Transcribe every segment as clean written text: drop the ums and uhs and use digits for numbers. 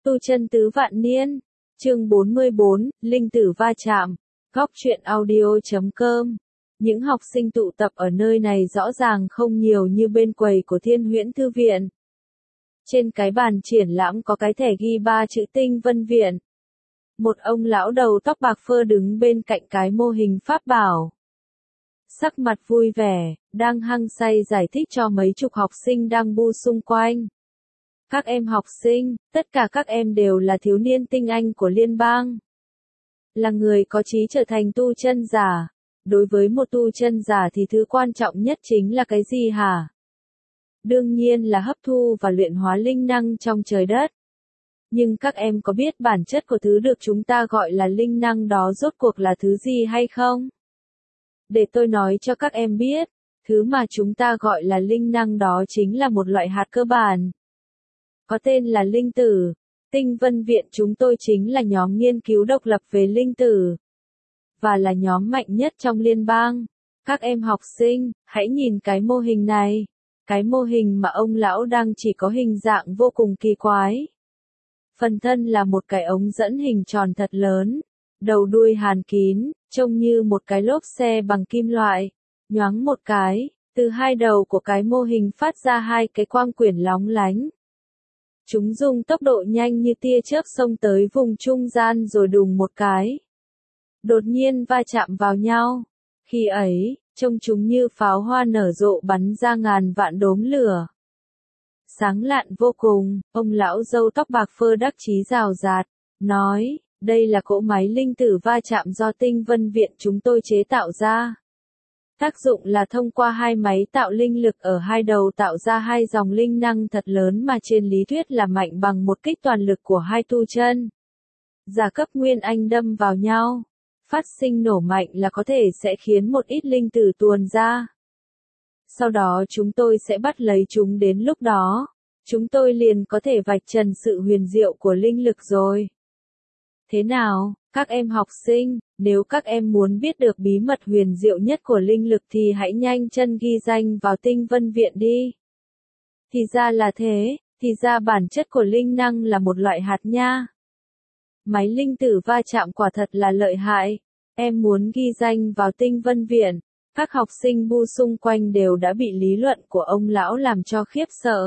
Tu chân tứ vạn niên, chương 44, Linh tử va chạm, góc truyện audio.com. Những học sinh tụ tập ở nơi này rõ ràng không nhiều như bên quầy của Thiên Huyễn Thư Viện. Trên cái bàn triển lãm có cái thẻ ghi 3 chữ Tinh Vân Viện. Một ông lão đầu tóc bạc phơ đứng bên cạnh cái mô hình pháp bảo. Sắc mặt vui vẻ, đang hăng say giải thích cho mấy chục học sinh đang bu xung quanh. Các em học sinh, tất cả các em đều là thiếu niên tinh anh của liên bang. Là người có chí trở thành tu chân giả. Đối với một tu chân giả thì thứ quan trọng nhất chính là cái gì hả? Đương nhiên là hấp thu và luyện hóa linh năng trong trời đất. Nhưng các em có biết bản chất của thứ được chúng ta gọi là linh năng đó rốt cuộc là thứ gì hay không? Để tôi nói cho các em biết, thứ mà chúng ta gọi là linh năng đó chính là một loại hạt cơ bản. Có tên là linh tử. Tinh Vân Viện chúng tôi chính là nhóm nghiên cứu độc lập về linh tử. Và là nhóm mạnh nhất trong liên bang. Các em học sinh, hãy nhìn cái mô hình này. Cái mô hình mà ông lão đang chỉ có hình dạng vô cùng kỳ quái. Phần thân là một cái ống dẫn hình tròn thật lớn. Đầu đuôi hàn kín, trông như một cái lốp xe bằng kim loại. Nhoáng một cái, từ hai đầu của cái mô hình phát ra hai cái quang quyển lóng lánh. Chúng dùng tốc độ nhanh như tia chớp xông tới vùng trung gian rồi đùng một cái. Đột nhiên va chạm vào nhau. Khi ấy, trông chúng như pháo hoa nở rộ bắn ra ngàn vạn đốm lửa. Sáng lạn vô cùng, ông lão râu tóc bạc phơ đắc chí rào rạt, nói, đây là cỗ máy linh tử va chạm do Tinh Vân Viện chúng tôi chế tạo ra. Tác dụng là thông qua hai máy tạo linh lực ở hai đầu tạo ra hai dòng linh năng thật lớn mà trên lý thuyết là mạnh bằng một kích toàn lực của hai tu chân. Giả cấp nguyên anh đâm vào nhau. Phát sinh nổ mạnh là có thể sẽ khiến một ít linh tử tuôn ra. Sau đó chúng tôi sẽ bắt lấy chúng đến lúc đó. Chúng tôi liền có thể vạch trần sự huyền diệu của linh lực rồi. Thế nào, các em học sinh, nếu các em muốn biết được bí mật huyền diệu nhất của linh lực thì hãy nhanh chân ghi danh vào Tinh Vân Viện đi. Thì ra là thế, thì ra bản chất của linh năng là một loại hạt nha. Máy linh tử va chạm quả thật là lợi hại. Em muốn ghi danh vào Tinh Vân Viện. Các học sinh bu xung quanh đều đã bị lý luận của ông lão làm cho khiếp sợ.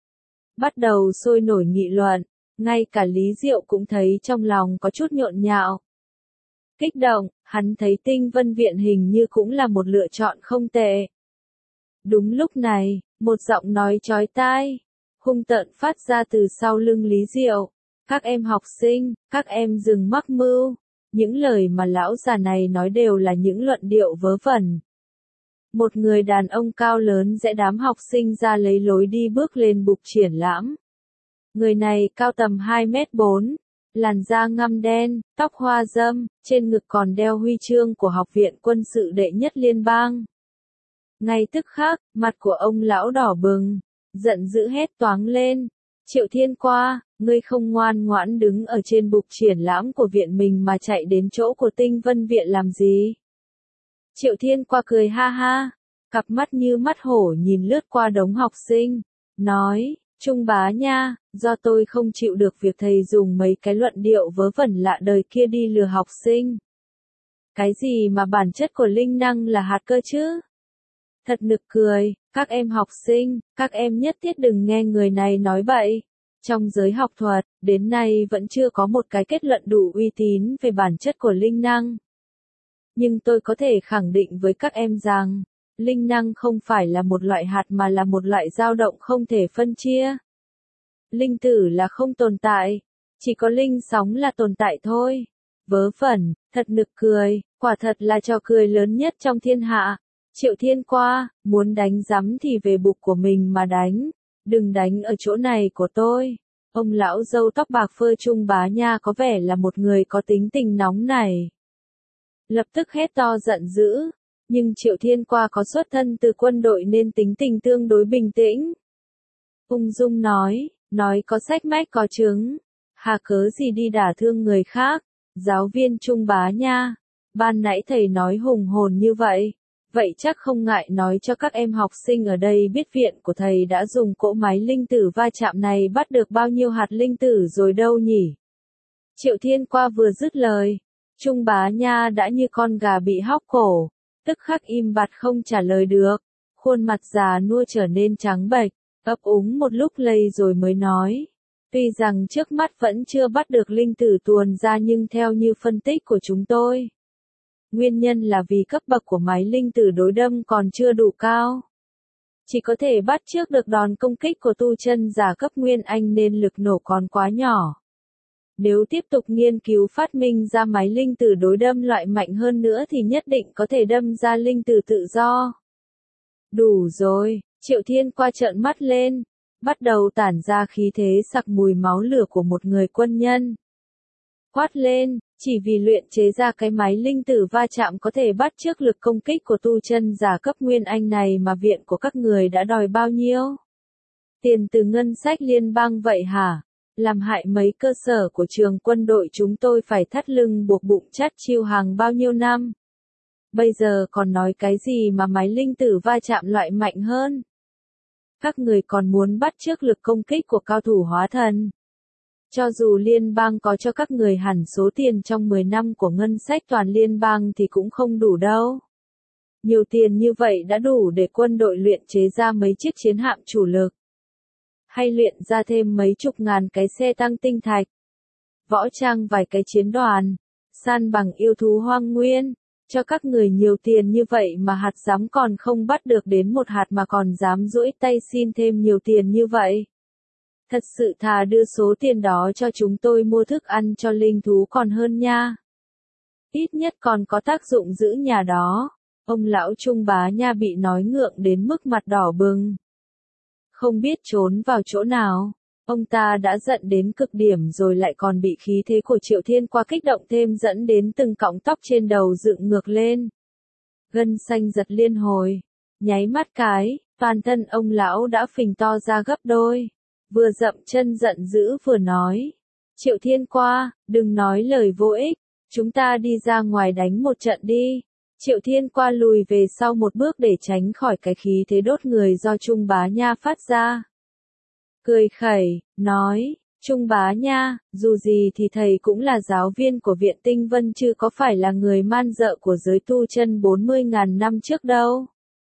Bắt đầu sôi nổi nghị luận. Ngay cả Lý Diệu cũng thấy trong lòng có chút nhộn nhạo. Kích động, hắn thấy Tinh Vân Viện hình như cũng là một lựa chọn không tệ. Đúng lúc này, một giọng nói chói tai, hung tợn phát ra từ sau lưng Lý Diệu. Các em học sinh, các em dừng mắc mưu. Những lời mà lão già này nói đều là những luận điệu vớ vẩn. Một người đàn ông cao lớn rẽ đám học sinh ra lấy lối đi bước lên bục triển lãm. Người này cao tầm 2m4, làn da ngăm đen, tóc hoa râm, trên ngực còn đeo huy chương của Học viện Quân sự đệ nhất liên bang. Ngay tức khắc, mặt của ông lão đỏ bừng, giận dữ hét toáng lên. Triệu Thiên Qua, ngươi không ngoan ngoãn đứng ở trên bục triển lãm của viện mình mà chạy đến chỗ của Tinh Vân Viện làm gì? Triệu Thiên Qua cười ha ha, cặp mắt như mắt hổ nhìn lướt qua đống học sinh, nói, Trung bá nha, do tôi không chịu được việc thầy dùng mấy cái luận điệu vớ vẩn lạ đời kia đi lừa học sinh. Cái gì mà bản chất của linh năng là hạt cơ chứ? Thật nực cười, các em học sinh, các em nhất thiết đừng nghe người này nói bậy. Trong giới học thuật, đến nay vẫn chưa có một cái kết luận đủ uy tín về bản chất của linh năng. Nhưng tôi có thể khẳng định với các em rằng, linh năng không phải là một loại hạt mà là một loại dao động không thể phân chia. Linh tử là không tồn tại, chỉ có linh sóng là tồn tại thôi. Vớ vẩn, thật nực cười, quả thật là trò cười lớn nhất trong thiên hạ. Triệu Thiên Qua, muốn đánh rắm thì về bục của mình mà đánh, đừng đánh ở chỗ này của tôi. Ông lão râu tóc bạc phơ Trung bá nha có vẻ là một người có tính tình nóng này. Lập tức hét to giận dữ, nhưng Triệu Thiên Qua có xuất thân từ quân đội nên tính tình tương đối bình tĩnh. Ung dung nói có sách mách có chứng, hà cớ gì đi đả thương người khác. Giáo viên Trung bá nha, ban nãy thầy nói hùng hồn như vậy, Vậy chắc không ngại nói cho các em học sinh ở đây biết viện của thầy đã dùng cỗ máy linh tử va chạm này bắt được bao nhiêu hạt linh tử rồi đâu nhỉ? Triệu Thiên Qua vừa dứt lời, Trung Bá Nha đã như con gà bị hóc cổ, tức khắc im bặt không trả lời được, khuôn mặt già nua trở nên trắng bệch, ấp úng một lúc lây rồi mới nói. Tuy rằng trước mắt vẫn chưa bắt được linh tử tuồn ra nhưng theo như phân tích của chúng tôi, nguyên nhân là vì cấp bậc của máy linh tử đối đâm còn chưa đủ cao. Chỉ có thể bắt trước được đòn công kích của tu chân giả cấp Nguyên Anh nên lực nổ còn quá nhỏ. Nếu tiếp tục nghiên cứu phát minh ra máy linh tử đối đâm loại mạnh hơn nữa thì nhất định có thể đâm ra linh tử tự do. Đủ rồi, Triệu Thiên Qua trợn mắt lên, bắt đầu tản ra khí thế sặc mùi máu lửa của một người quân nhân. Quát lên, chỉ vì luyện chế ra cái máy linh tử va chạm có thể bắt chước lực công kích của tu chân giả cấp Nguyên Anh này mà viện của các người đã đòi bao nhiêu? Tiền từ ngân sách liên bang vậy hả? Làm hại mấy cơ sở của trường quân đội chúng tôi phải thắt lưng buộc bụng chắt chiu hàng bao nhiêu năm. Bây giờ còn nói cái gì mà máy linh tử va chạm loại mạnh hơn? Các người còn muốn bắt chước lực công kích của cao thủ hóa thần. Cho dù liên bang có cho các người hẳn số tiền trong 10 năm của ngân sách toàn liên bang thì cũng không đủ đâu. Nhiều tiền như vậy đã đủ để quân đội luyện chế ra mấy chiếc chiến hạm chủ lực. Hay luyện ra thêm mấy chục ngàn cái xe tăng tinh thạch. Võ trang vài cái chiến đoàn. San bằng yêu thú hoang nguyên. Cho các người nhiều tiền như vậy mà hạt giám còn không bắt được đến một hạt mà còn dám duỗi tay xin thêm nhiều tiền như vậy. Thật sự thà đưa số tiền đó cho chúng tôi mua thức ăn cho linh thú còn hơn nha. Ít nhất còn có tác dụng giữ nhà đó. Ông lão Trung Bá Nha bị nói ngượng đến mức mặt đỏ bừng. Không biết trốn vào chỗ nào. Ông ta đã giận đến cực điểm rồi lại còn bị khí thế của Triệu Thiên Qua kích động thêm dẫn đến từng cọng tóc trên đầu dựng ngược lên. Gân xanh giật liên hồi. Nháy mắt cái, toàn thân ông lão đã phình to ra gấp đôi. Vừa dậm chân giận dữ vừa nói. Triệu Thiên Qua, đừng nói lời vô ích. Chúng ta đi ra ngoài đánh một trận đi. Triệu Thiên Qua lùi về sau một bước để tránh khỏi cái khí thế đốt người do Trung Bá Nha phát ra. Cười khẩy, nói, Trung Bá Nha, dù gì thì thầy cũng là giáo viên của Viện Tinh Vân chứ có phải là người man dợ của giới tu chân 40.000 năm trước đâu.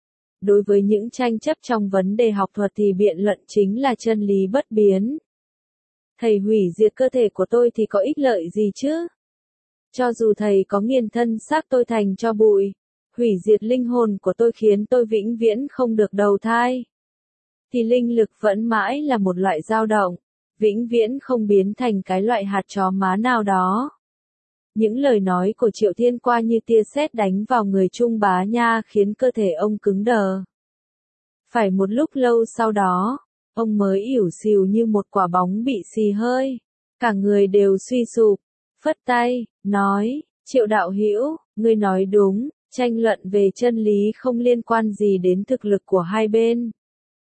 Đối với những tranh chấp trong vấn đề học thuật thì biện luận chính là chân lý bất biến. Thầy hủy diệt cơ thể của tôi thì có ích lợi gì chứ? Cho dù thầy có nghiền thân xác tôi thành tro bụi, hủy diệt linh hồn của tôi khiến tôi vĩnh viễn không được đầu thai, thì linh lực vẫn mãi là một loại dao động, vĩnh viễn không biến thành cái loại hạt chó má nào đó. Những lời nói của Triệu Thiên Qua như tia sét đánh vào người Trung Bá Nha khiến cơ thể ông cứng đờ. Phải một lúc lâu sau đó, ông mới ỉu xìu như một quả bóng bị xì hơi, cả người đều suy sụp, phất tay, nói, Triệu đạo hữu, ngươi nói đúng, tranh luận về chân lý không liên quan gì đến thực lực của hai bên.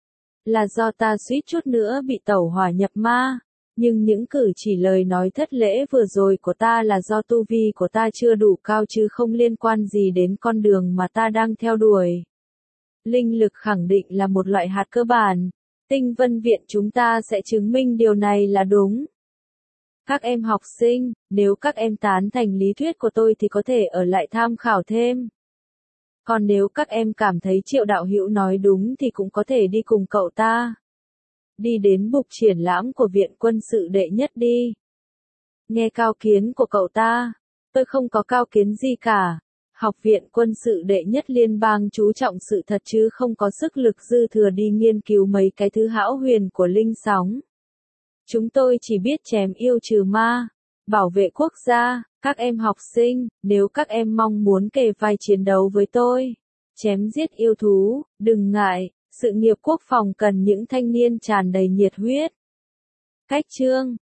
Là do ta suýt chút nữa bị tẩu hỏa nhập ma, nhưng những cử chỉ lời nói thất lễ vừa rồi của ta là do tu vi của ta chưa đủ cao chứ không liên quan gì đến con đường mà ta đang theo đuổi. Linh lực khẳng định là một loại hạt cơ bản, Tinh Vân Viện chúng ta sẽ chứng minh điều này là đúng. Các em học sinh, nếu các em tán thành lý thuyết của tôi thì có thể ở lại tham khảo thêm. Còn nếu các em cảm thấy Triệu đạo hữu nói đúng thì cũng có thể đi cùng cậu ta. Đi đến bục triển lãm của Viện Quân sự đệ nhất đi. Nghe cao kiến của cậu ta. Tôi không có cao kiến gì cả. Học Viện Quân sự đệ nhất liên bang chú trọng sự thật chứ không có sức lực dư thừa đi nghiên cứu mấy cái thứ hão huyền của linh sóng. Chúng tôi chỉ biết chém yêu trừ ma, bảo vệ quốc gia. Các em học sinh, nếu các em mong muốn kề vai chiến đấu với tôi, chém giết yêu thú, đừng ngại, sự nghiệp quốc phòng cần những thanh niên tràn đầy nhiệt huyết. Cách chương